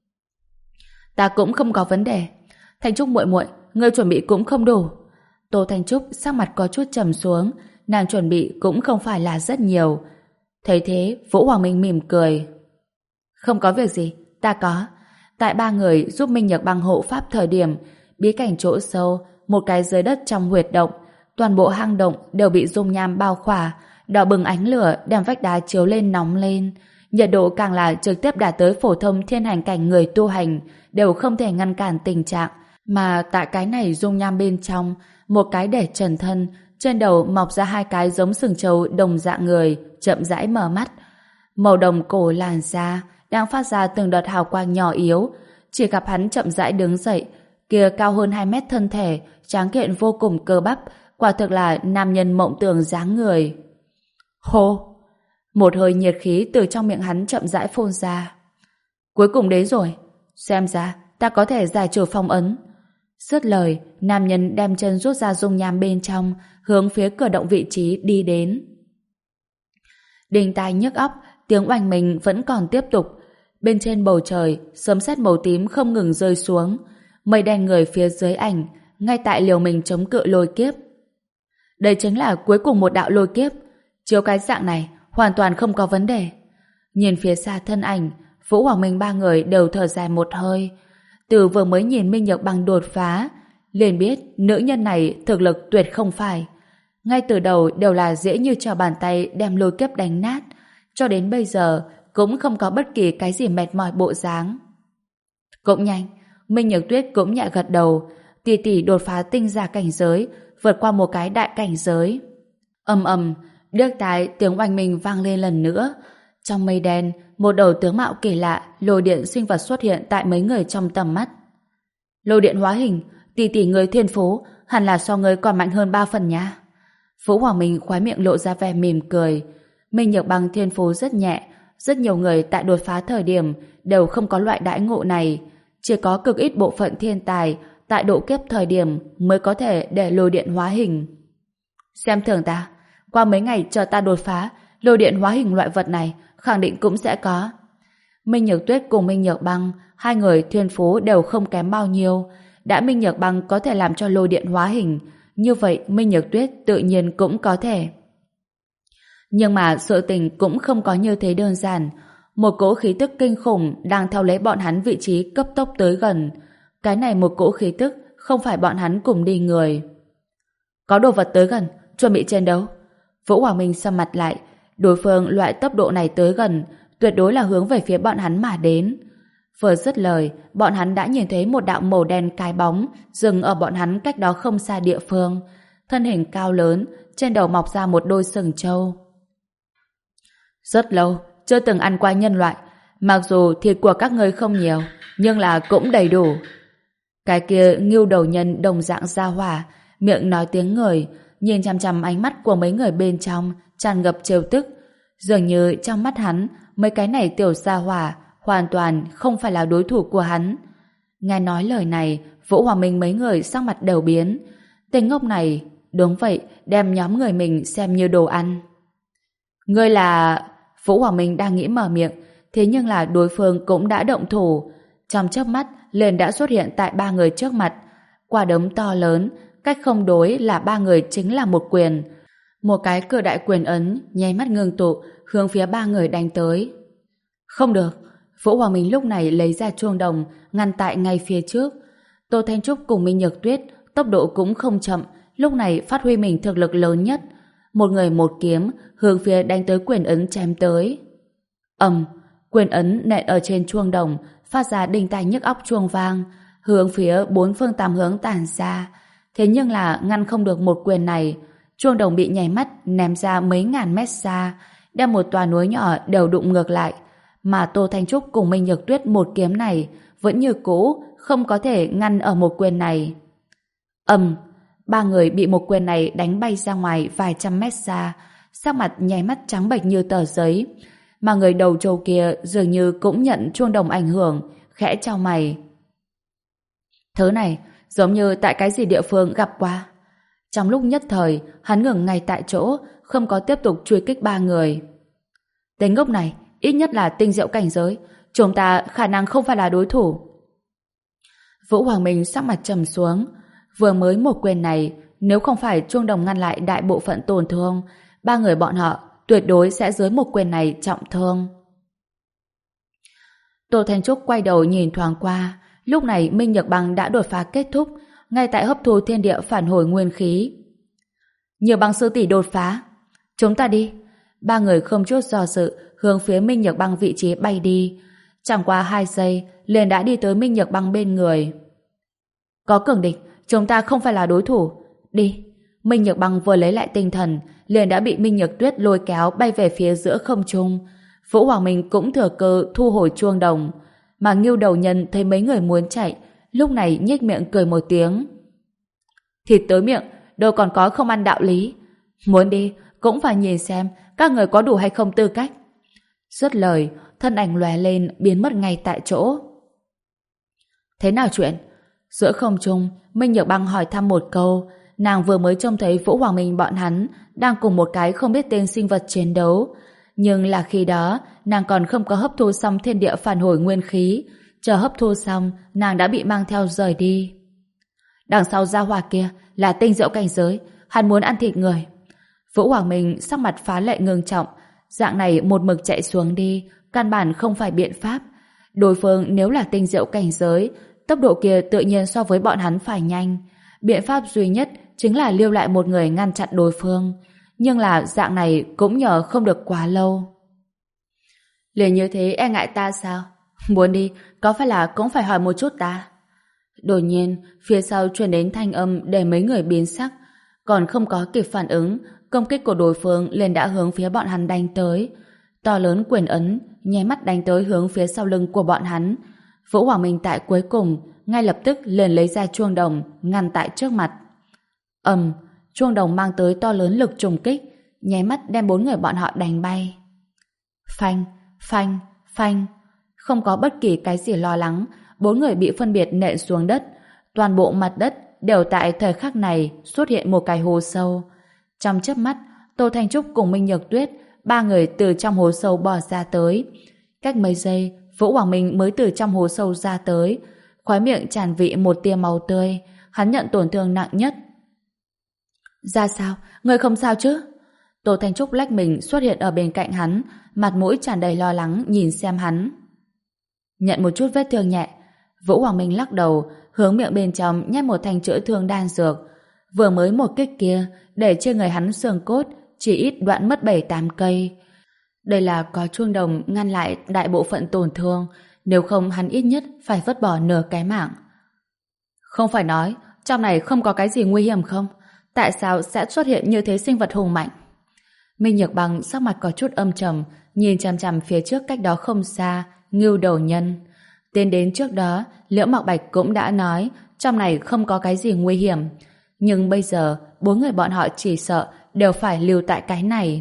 A: Ta cũng không có vấn đề. Thanh Trúc muội muội, ngươi chuẩn bị cũng không đủ. Tô Thanh Trúc sắc mặt có chút trầm xuống, nàng chuẩn bị cũng không phải là rất nhiều. Thấy thế, Vũ Hoàng Minh mỉm cười. Không có việc gì, ta có. Tại ba người giúp Minh Nhược Băng hộ pháp thời điểm, bí cảnh chỗ sâu, một cái dưới đất trong huyệt động, toàn bộ hang động đều bị dung nham bao khỏa, đỏ bừng ánh lửa đem vách đá chiếu lên nóng lên, nhiệt độ càng là trực tiếp đạt tới phổ thông thiên hành cảnh người tu hành, đều không thể ngăn cản tình trạng. Mà tại cái này dung nham bên trong, một cái để trần thân, trên đầu mọc ra hai cái giống sừng trâu đồng dạng người, chậm rãi mở mắt. Màu đồng cổ làn da đang phát ra từng đợt hào quang nhỏ yếu, chỉ gặp hắn chậm rãi đứng dậy, kia cao hơn hai mét thân thể, tráng kiện vô cùng cơ bắp, quả thực là nam nhân mộng tưởng dáng người. Hô! Một hơi nhiệt khí từ trong miệng hắn chậm rãi phun ra. Cuối cùng đến rồi, xem ra ta có thể giải trừ phong ấn. Dứt lời, nam nhân đem chân rút ra dung nham bên trong, hướng phía cửa động vị trí đi đến. Đinh tai nhức óc, tiếng oanh mình vẫn còn tiếp tục. Bên trên bầu trời, sấm sét màu tím không ngừng rơi xuống. Mây đen người phía dưới ảnh, ngay tại liều mình chống cự lôi kiếp. Đây chính là cuối cùng một đạo lôi kiếp. Chiếu cái dạng này, hoàn toàn không có vấn đề. Nhìn phía xa thân ảnh, Vũ Hoàng Minh ba người đều thở dài một hơi. Từ vừa mới nhìn Minh Nhược Băng đột phá, liền biết nữ nhân này thực lực tuyệt không phải. Ngay từ đầu đều là dễ như trở bàn tay đem lôi kiếp đánh nát, cho đến bây giờ cũng không có bất kỳ cái gì mệt mỏi bộ dáng. Cũng nhanh, Minh Nhược Tuyết cũng nhẹ gật đầu, tỷ tỷ đột phá tinh giả cảnh giới, vượt qua một cái đại cảnh giới. Ầm ầm, điếc tai tiếng oanh minh vang lên lần nữa. Trong mây đen, một đầu tướng mạo kỳ lạ, lôi điện sinh vật xuất hiện tại mấy người trong tầm mắt. Lôi điện hóa hình, tỷ tỷ người thiên phú, hẳn là so người còn mạnh hơn ba phần nha. Vũ Hoàng Minh khóe miệng lộ ra vẻ mỉm cười. Minh Nhược Băng thiên phú rất nhẹ, rất nhiều người tại đột phá thời điểm đều không có loại đãi ngộ này, chỉ có cực ít bộ phận thiên tài tại độ kiếp thời điểm mới có thể để lôi điện hóa hình. Xem thường ta, qua mấy ngày chờ ta đột phá, lôi điện hóa hình loại vật này khẳng định cũng sẽ có. Minh Nhược Tuyết cùng Minh Nhược Băng, hai người thiên phú đều không kém bao nhiêu. Đã Minh Nhược Băng có thể làm cho lôi điện hóa hình, như vậy Minh Nhược Tuyết tự nhiên cũng có thể. Nhưng mà sự tình cũng không có như thế đơn giản. Một cỗ khí tức kinh khủng đang theo lấy bọn hắn vị trí cấp tốc tới gần. Cái này một cỗ khí tức không phải bọn hắn cùng đi người. Có đồ vật tới gần, chuẩn bị chiến đấu. Vũ Hoàng Minh sầm mặt lại, đối phương loại tốc độ này tới gần, tuyệt đối là hướng về phía bọn hắn mà đến. Vừa dứt lời, bọn hắn đã nhìn thấy một đạo màu đen cái bóng dừng ở bọn hắn cách đó không xa địa phương. Thân hình cao lớn, trên đầu mọc ra một đôi sừng trâu. Rất lâu, chưa từng ăn qua nhân loại, mặc dù thịt của các ngươi không nhiều, nhưng là cũng đầy đủ. Cái kia ngưu đầu nhân đồng dạng ra hỏa, miệng nói tiếng người, nhìn chằm chằm ánh mắt của mấy người bên trong, tràn ngập trêu tức. Dường như trong mắt hắn, mấy cái này tiểu gia hỏa hoàn toàn không phải là đối thủ của hắn. Nghe nói lời này, Vũ Hoàng Minh mấy người sắc mặt đều biến. Tên ngốc này, đúng vậy, đem nhóm người mình xem như đồ ăn. Ngươi là... Vũ Hoàng Minh đang nghĩ mở miệng, thế nhưng là đối phương cũng đã động thủ. Trong chớp mắt, liền đã xuất hiện tại ba người trước mặt. Quả đấm to lớn, cách không đối là ba người chính là một quyền. Một cái cửa đại quyền ấn, nháy mắt ngưng tụ, hướng phía ba người đánh tới. Không được, Vũ Hoàng Minh lúc này lấy ra chuông đồng, ngăn tại ngay phía trước. Tô Thanh Trúc cùng Minh Nhược Tuyết, tốc độ cũng không chậm, lúc này phát huy mình thực lực lớn nhất. Một người một kiếm, hướng phía đánh tới quyền ấn chém tới. Ầm, quyền ấn nện ở trên chuông đồng, phát ra đinh tai nhức óc chuông vang, hướng phía bốn phương tám hướng tản ra. Thế nhưng là ngăn không được một quyền này, chuông đồng bị nháy mắt ném ra mấy ngàn mét xa, đem một tòa núi nhỏ đều đụng ngược lại. Mà Tô Thanh Trúc cùng Minh Nhược Tuyết một kiếm này vẫn như cũ, không có thể ngăn ở một quyền này. Ầm, ba người bị một quyền này đánh bay ra ngoài vài trăm mét xa, sắc mặt nháy mắt trắng bệch như tờ giấy. Mà người đầu trâu kia dường như cũng nhận chuông đồng ảnh hưởng, khẽ chau mày. Thứ này giống như tại cái gì địa phương gặp qua. Trong lúc nhất thời, hắn ngừng ngay tại chỗ, không có tiếp tục truy kích ba người. Tên ngốc này, ít nhất là tinh diệu cảnh giới, chúng ta khả năng không phải là đối thủ. Vũ Hoàng Minh sắc mặt trầm xuống. Vừa mới một quyền này, nếu không phải chuông đồng ngăn lại đại bộ phận tổn thương, ba người bọn họ tuyệt đối sẽ dưới một quyền này trọng thương. Tô Thanh Trúc quay đầu nhìn thoáng qua, lúc này Minh Nhược Băng đã đột phá kết thúc, ngay tại hấp thu thiên địa phản hồi nguyên khí. Nhiều Băng sư tỷ đột phá, chúng ta đi. Ba người không chút do dự hướng phía Minh Nhược Băng vị trí bay đi. Chẳng qua hai giây liền đã đi tới Minh Nhược Băng bên người. Có cường địch, chúng ta không phải là đối thủ. Đi. Minh Nhược Băng vừa lấy lại tinh thần, liền đã bị Minh Nhược Tuyết lôi kéo bay về phía giữa không trung. Vũ Hoàng Minh cũng thừa cơ thu hồi chuông đồng. Mà Ngưu đầu nhân thấy mấy người muốn chạy, lúc này nhếch miệng cười một tiếng. Thịt tới miệng, đâu còn có không ăn đạo lý. Muốn đi, cũng phải nhìn xem các người có đủ hay không tư cách. Dứt lời, thân ảnh lóe lên biến mất ngay tại chỗ. Thế nào chuyện? Giữa không trung, Minh Nhược Băng hỏi thăm một câu. Nàng vừa mới trông thấy Vũ Hoàng Minh bọn hắn đang cùng một cái không biết tên sinh vật chiến đấu. Nhưng là khi đó, nàng còn không có hấp thu xong thiên địa phản hồi nguyên khí. Chờ hấp thu xong, nàng đã bị mang theo rời đi. Đằng sau gia hỏa kia là tinh diệu cảnh giới, hắn muốn ăn thịt người. Vũ Hoàng Minh sắc mặt phá lệ ngưng trọng, dạng này một mực chạy xuống đi, căn bản không phải biện pháp. Đối phương nếu là tinh diệu cảnh giới, tốc độ kia tự nhiên so với bọn hắn phải nhanh. Biện pháp duy nhất chính là lưu lại một người ngăn chặn đối phương. Nhưng là dạng này cũng nhờ không được quá lâu. Liền như thế e ngại ta sao? Muốn đi, có phải là cũng phải hỏi một chút ta? Đột nhiên, phía sau truyền đến thanh âm để mấy người biến sắc. Còn không có kịp phản ứng, công kích của đối phương liền đã hướng phía bọn hắn đánh tới. To lớn quyền ấn, nháy mắt đánh tới hướng phía sau lưng của bọn hắn. Vũ Hoàng Minh tại cuối cùng, ngay lập tức liền lấy ra chuông đồng, ngăn tại trước mặt. Ầm, chuông đồng mang tới to lớn lực trùng kích, nháy mắt đem bốn người bọn họ đánh bay. Phanh, phanh, phanh. Không có bất kỳ cái gì lo lắng, bốn người bị phân biệt nện xuống đất. Toàn bộ mặt đất đều tại thời khắc này xuất hiện một cái hố sâu. Trong chớp mắt, Tô Thanh Trúc cùng Minh Nhược Tuyết, ba người từ trong hố sâu bò ra tới. Cách mấy giây, Vũ Hoàng Minh mới từ trong hố sâu ra tới. Khóe miệng tràn vị một tia máu tươi, hắn nhận tổn thương nặng nhất. Ra sao? Người không sao chứ? Tô Thanh Trúc lách mình xuất hiện ở bên cạnh hắn, mặt mũi tràn đầy lo lắng nhìn xem hắn. Nhận một chút vết thương nhẹ. Vũ Hoàng Minh lắc đầu, hướng miệng bên trong nhét một thanh chữa thương đan dược. Vừa mới một kích kia, để trên người hắn xương cốt chỉ ít đoạn mất bảy tám cây. Đây là có chuông đồng ngăn lại đại bộ phận tổn thương, nếu không hắn ít nhất phải vứt bỏ nửa cái mạng. Không phải nói trong này không có cái gì nguy hiểm không? Tại sao sẽ xuất hiện như thế sinh vật hùng mạnh? Minh Nhược Bằng sắc mặt có chút âm trầm, nhìn chằm chằm phía trước cách đó không xa, Ngưu Đầu Nhân. Tiến đến trước đó, Liễu Mạc Bạch cũng đã nói trong này không có cái gì nguy hiểm. Nhưng bây giờ, bốn người bọn họ chỉ sợ đều phải lưu tại cái này.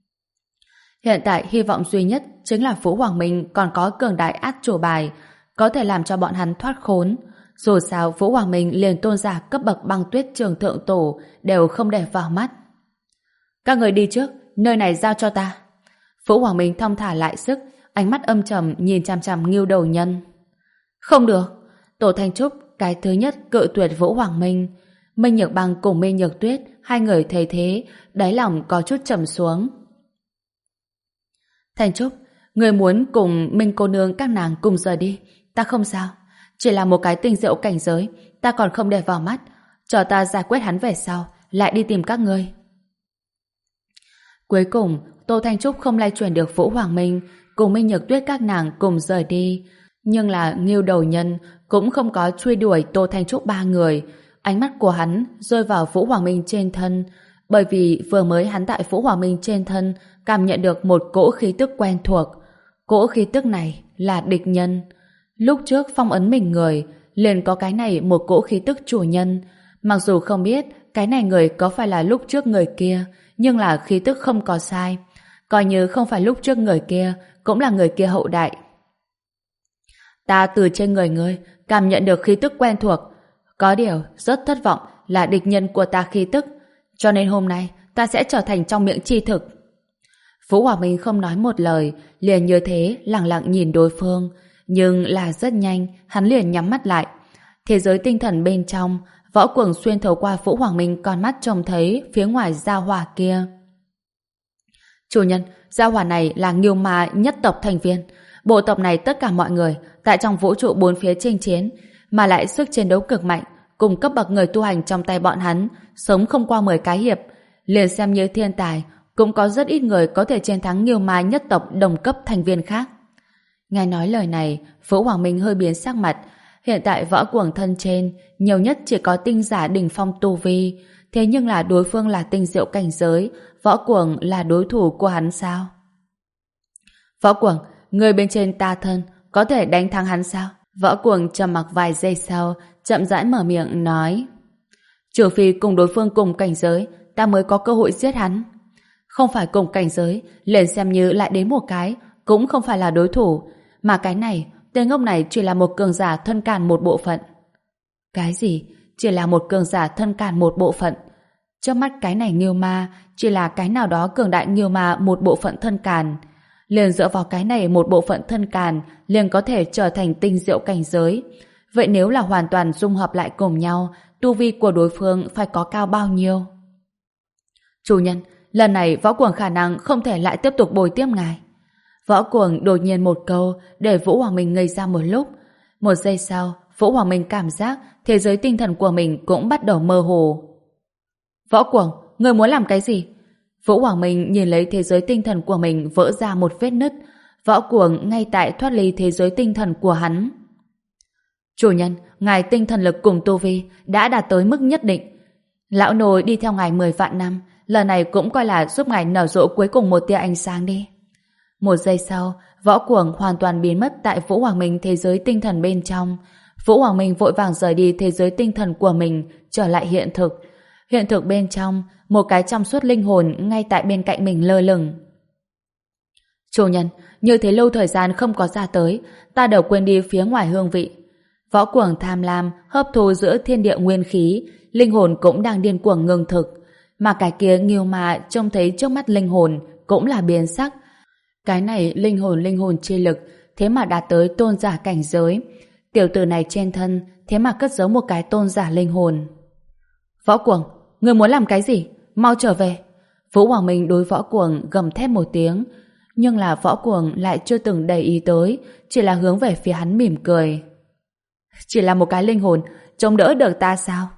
A: Hiện tại hy vọng duy nhất chính là Vũ Hoàng Minh còn có cường đại át chủ bài, có thể làm cho bọn hắn thoát khốn. Dù sao Vũ Hoàng Minh liền tôn giả cấp bậc Băng Tuyết Trường Thượng Tổ đều không để vào mắt. Các người đi trước, nơi này giao cho ta. Vũ Hoàng Minh thong thả lại sức, ánh mắt âm trầm nhìn chằm chằm Ngưu Đầu Nhân. Không được. Tổ Thanh Trúc cái thứ nhất cự tuyệt Vũ Hoàng Minh. Minh Nhược Băng cùng Minh Nhược Tuyết, hai người thấy thế, đáy lòng có chút trầm xuống. Thanh Trúc, người muốn cùng Minh cô nương các nàng cùng rời đi, ta không sao. Chỉ là một cái tinh diệu cảnh giới, ta còn không để vào mắt. Chờ ta giải quyết hắn về sau, lại đi tìm các ngươi. Cuối cùng, Tô Thanh Trúc không lay chuyển được Vũ Hoàng Minh, cùng Minh Nhược Tuyết các nàng cùng rời đi. Nhưng là Ngưu Đầu Nhân cũng không có truy đuổi Tô Thanh Trúc ba người. Ánh mắt của hắn rơi vào Vũ Hoàng Minh trên thân, bởi vì vừa mới hắn tại Vũ Hoàng Minh trên thân cảm nhận được một cỗ khí tức quen thuộc. Cỗ khí tức này là địch nhân. Lúc trước phong ấn mình người, liền có cái này một cỗ khí tức chủ nhân. Mặc dù không biết cái này người có phải là lúc trước người kia, nhưng là khí tức không có sai. Coi như không phải lúc trước người kia, cũng là người kia hậu đại. Ta từ trên người ngươi cảm nhận được khí tức quen thuộc. Có điều rất thất vọng là địch nhân của ta khí tức, cho nên hôm nay ta sẽ trở thành trong miệng chi thực. Vũ Hoàng Minh không nói một lời, liền như thế lặng lặng nhìn đối phương, nhưng là rất nhanh hắn liền nhắm mắt lại. Thế giới tinh thần bên trong, Võ Cuồng xuyên thấu qua Vũ Hoàng Minh con mắt trông thấy phía ngoài gia hỏa kia. Chủ nhân, gia hỏa này là Ngưu Ma nhất tộc thành viên. Bộ tộc này tất cả mọi người tại trong vũ trụ bốn phía chinh chiến, mà lại sức chiến đấu cực mạnh, cùng cấp bậc người tu hành trong tay bọn hắn, sống không qua mười cái hiệp, liền xem như thiên tài, cũng có rất ít người có thể chiến thắng Ngưu Ma nhất tộc đồng cấp thành viên khác. Nghe nói lời này, Vũ Hoàng Minh hơi biến sắc mặt. Hiện tại Võ Cuồng thân trên nhiều nhất chỉ có tinh giả đỉnh phong tu vi, thế nhưng là đối phương là tinh diệu cảnh giới, Võ Cuồng là đối thủ của hắn sao? Võ Cuồng, người bên trên ta thân, có thể đánh thắng hắn sao? Võ Cuồng trầm mặc vài giây sau, chậm rãi mở miệng nói: trừ phi cùng đối phương cùng cảnh giới, ta mới có cơ hội giết hắn. Không phải cùng cảnh giới, liền xem như lại đến một cái, cũng không phải là đối thủ, mà cái này, tên ngốc này chỉ là một cường giả thân càn một bộ phận. Cái gì? Chỉ là một cường giả thân càn một bộ phận? Trước mắt cái này Ngưu Ma chỉ là cái nào đó cường đại Ngưu Ma một bộ phận thân càn. Liền dựa vào cái này một bộ phận thân càn liền có thể trở thành tinh diệu cảnh giới. Vậy nếu là hoàn toàn dung hợp lại cùng nhau, tu vi của đối phương phải có cao bao nhiêu. Chủ nhân, lần này Võ Cuồng khả năng không thể lại tiếp tục bồi tiếp ngài. Võ Cuồng đột nhiên một câu để Vũ Hoàng Minh ngây ra một lúc. Một giây sau, Vũ Hoàng Minh cảm giác thế giới tinh thần của mình cũng bắt đầu mơ hồ. Võ Cuồng, người muốn làm cái gì? Vũ Hoàng Minh nhìn lấy thế giới tinh thần của mình vỡ ra một vết nứt. Võ Cuồng ngay tại thoát ly thế giới tinh thần của hắn. Chủ nhân, ngài tinh thần lực cùng tu vi đã đạt tới mức nhất định. Lão nô đi theo ngài mười vạn năm, lần này cũng coi là giúp ngài nở rộ cuối cùng một tia ánh sáng đi. Một giây sau, Võ Cuồng hoàn toàn biến mất tại Vũ Hoàng Minh thế giới tinh thần bên trong. Vũ Hoàng Minh vội vàng rời đi thế giới tinh thần của mình, trở lại hiện thực. Hiện thực bên trong, một cái trong suốt linh hồn ngay tại bên cạnh mình lơ lửng. Chủ nhân, như thế lâu thời gian không có ra tới, ta đều quên đi phía ngoài hương vị. Võ Cuồng tham lam, hấp thu giữa thiên địa nguyên khí, linh hồn cũng đang điên cuồng ngưng thực. Mà cái kia Nghiêu Ma trông thấy trước mắt linh hồn cũng là biến sắc. Cái này linh hồn linh hồn chi lực, thế mà đạt tới tôn giả cảnh giới. Tiểu tử này trên thân, thế mà cất giấu một cái tôn giả linh hồn. Võ Cuồng, người muốn làm cái gì? Mau trở về. Vũ Hoàng Minh đối Võ Cuồng gầm thét một tiếng, nhưng là Võ Cuồng lại chưa từng để ý tới, chỉ là hướng về phía hắn mỉm cười. Chỉ là một cái linh hồn, chống đỡ được ta sao?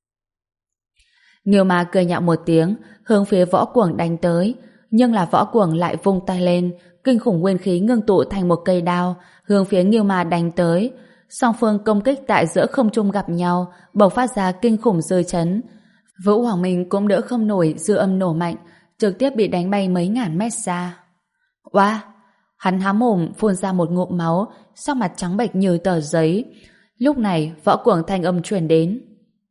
A: Nghiêu Ma cười nhạo một tiếng, hướng phía Võ Cuồng đánh tới, nhưng là Võ Cuồng lại vung tay lên, kinh khủng nguyên khí ngưng tụ thành một cây đao, hướng phía Nghiêu Ma đánh tới. Song phương công kích tại giữa không trung gặp nhau, bộc phát ra kinh khủng dư chấn. Vũ Hoàng Minh cũng đỡ không nổi dư âm nổ mạnh, trực tiếp bị đánh bay mấy ngàn mét xa. Oa! Wow. Hắn há mồm phun ra một ngụm máu, sắc mặt trắng bệch như tờ giấy. Lúc này Võ Cuồng thanh âm truyền đến.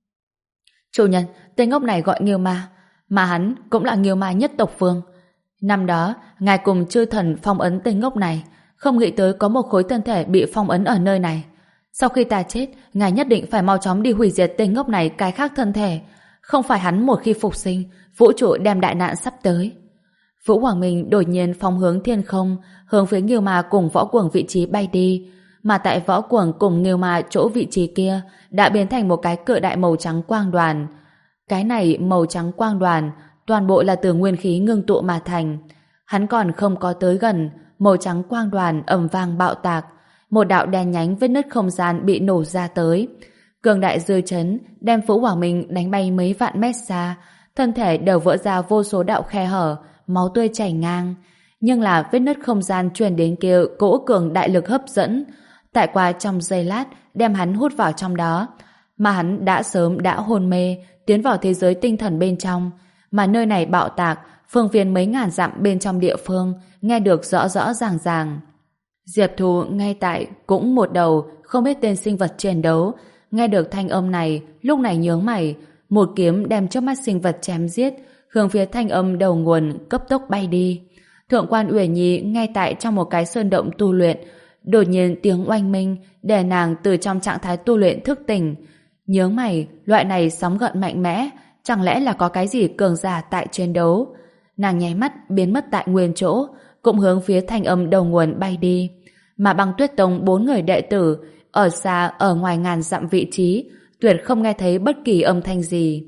A: Chủ nhân, tên ngốc này gọi Nghiêu Ma, mà hắn cũng là Nghiêu Ma nhất tộc vương. Năm đó, ngài cùng chư thần phong ấn tên ngốc này, không nghĩ tới có một khối thân thể bị phong ấn ở nơi này. Sau khi ta chết, ngài nhất định phải mau chóng đi hủy diệt tên ngốc này cái khác thân thể. Không phải hắn một khi phục sinh, vũ trụ đem đại nạn sắp tới. Vũ Hoàng Minh đột nhiên phóng hướng thiên không, hướng phía Nghiêu Ma cùng Võ Cuồng vị trí bay đi. Mà tại Võ Cuồng cùng Nghiêu Ma chỗ vị trí kia đã biến thành một cái cự đại màu trắng quang đoàn. Cái này màu trắng quang đoàn toàn bộ là từ nguyên khí ngưng tụ mà thành. Hắn còn không có tới gần, màu trắng quang đoàn ầm vang bạo tạc, một đạo đen nhánh vết nứt không gian bị nổ ra tới. Cường đại dư chấn đem Vũ Hoàng Minh đánh bay mấy vạn mét xa, thân thể đều vỡ ra vô số đạo khe hở, máu tươi chảy ngang. Nhưng là vết nứt không gian truyền đến kia cỗ cường đại lực hấp dẫn, tại qua trong giây lát đem hắn hút vào trong đó, mà hắn đã sớm đã hôn mê, tiến vào thế giới tinh thần bên trong, mà nơi này bạo tạc, phương viên mấy ngàn dặm bên trong địa phương nghe được rõ rõ ràng ràng. Diệp Thù ngay tại cũng một đầu không biết tên sinh vật chiến đấu, nghe được thanh âm này, lúc này nhướng mày, một kiếm đem trước mắt sinh vật chém giết, hướng phía thanh âm đầu nguồn cấp tốc bay đi. Thượng quan Uyển Nhi ngay tại trong một cái sơn động tu luyện, đột nhiên tiếng oanh minh để nàng từ trong trạng thái tu luyện thức tỉnh. Nhướng mày, loại này sóng gợn mạnh mẽ, chẳng lẽ là có cái gì cường giả tại chiến đấu? Nàng nháy mắt biến mất tại nguyên chỗ, cũng hướng phía thanh âm đầu nguồn bay đi. Mà Băng Tuyết Tông bốn người đệ tử ở xa ở ngoài ngàn dặm vị trí, tuyệt không nghe thấy bất kỳ âm thanh gì.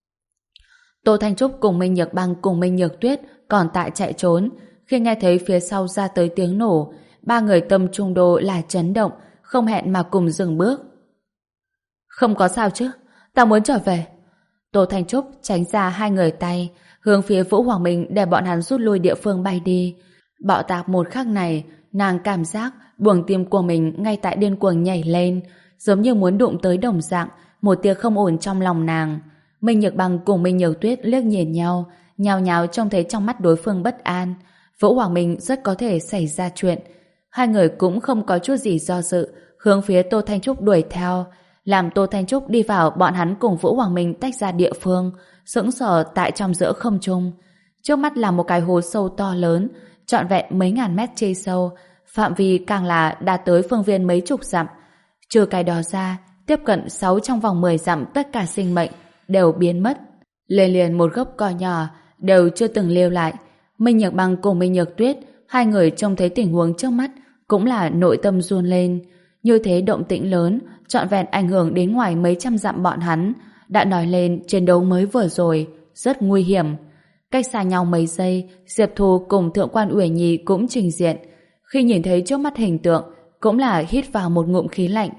A: Tô Thanh Trúc cùng Minh Nhược Băng cùng Minh Nhược Tuyết còn tại chạy trốn, khi nghe thấy phía sau ra tới tiếng nổ, ba người tâm trung đô là chấn động, không hẹn mà cùng dừng bước. Không có sao chứ, ta muốn trở về. Tô Thanh Trúc tránh ra hai người tay, hướng phía Vũ Hoàng Minh để bọn hắn rút lui địa phương bay đi. Bạo tạc một khắc này, nàng cảm giác buồng tim của mình ngay tại điên cuồng nhảy lên, giống như muốn đụng tới đồng dạng, một tia không ổn trong lòng nàng. Minh Nhược Băng cùng Minh Nhược Tuyết liếc nhìn nhau, nhào nhào trông thấy trong mắt đối phương bất an. Vũ Hoàng Minh rất có thể xảy ra chuyện. Hai người cũng không có chút gì do dự, hướng phía Tô Thanh Trúc đuổi theo, làm Tô Thanh Trúc đi vào bọn hắn cùng Vũ Hoàng Minh tách ra địa phương, sững sờ tại trong giữa không trung. Trước mắt là một cái hố sâu to lớn, trọn vẹn mấy ngàn mét chê sâu, phạm vi càng là đạt tới phương viên mấy chục dặm. Trừ cái đó ra, tiếp cận sáu trong vòng mười dặm tất cả sinh mệnh đều biến mất. Lên liền một gốc cỏ nhỏ đều chưa từng lưu lại. Minh Nhược Băng cùng Minh Nhược Tuyết, hai người trông thấy tình huống trước mắt cũng là nội tâm run lên. Như thế động tĩnh lớn, trọn vẹn ảnh hưởng đến ngoài mấy trăm dặm bọn hắn. Đã nói lên chiến đấu mới vừa rồi rất nguy hiểm. Cách xa nhau mấy giây, Diệp Thu cùng Thượng quan Uyển Nhi cũng trình diện. Khi nhìn thấy trước mắt hình tượng, cũng là hít vào một ngụm khí lạnh.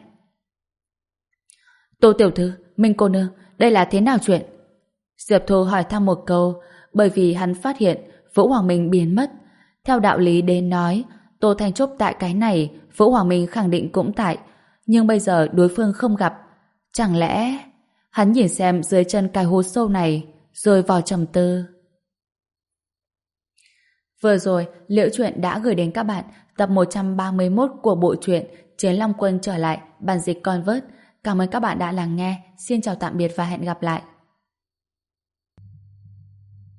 A: Tô tiểu thư, Minh cô nương, đây là thế nào chuyện? Diệp Thu hỏi thăm một câu, bởi vì hắn phát hiện Vũ Hoàng Minh biến mất. Theo đạo lý đến nói, Tô Thanh Trúc tại cái này, Vũ Hoàng Minh khẳng định cũng tại, nhưng bây giờ đối phương không gặp. Chẳng lẽ... Hắn nhìn xem dưới chân cái hố sâu này, rồi vào trầm tư. Vừa rồi, Liễu Chuyện đã gửi đến các bạn tập một trăm ba mươi mốt của bộ truyện Chiến Long Quân trở lại, bản dịch Convert. Cảm ơn các bạn đã lắng nghe. Xin chào tạm biệt và hẹn gặp lại.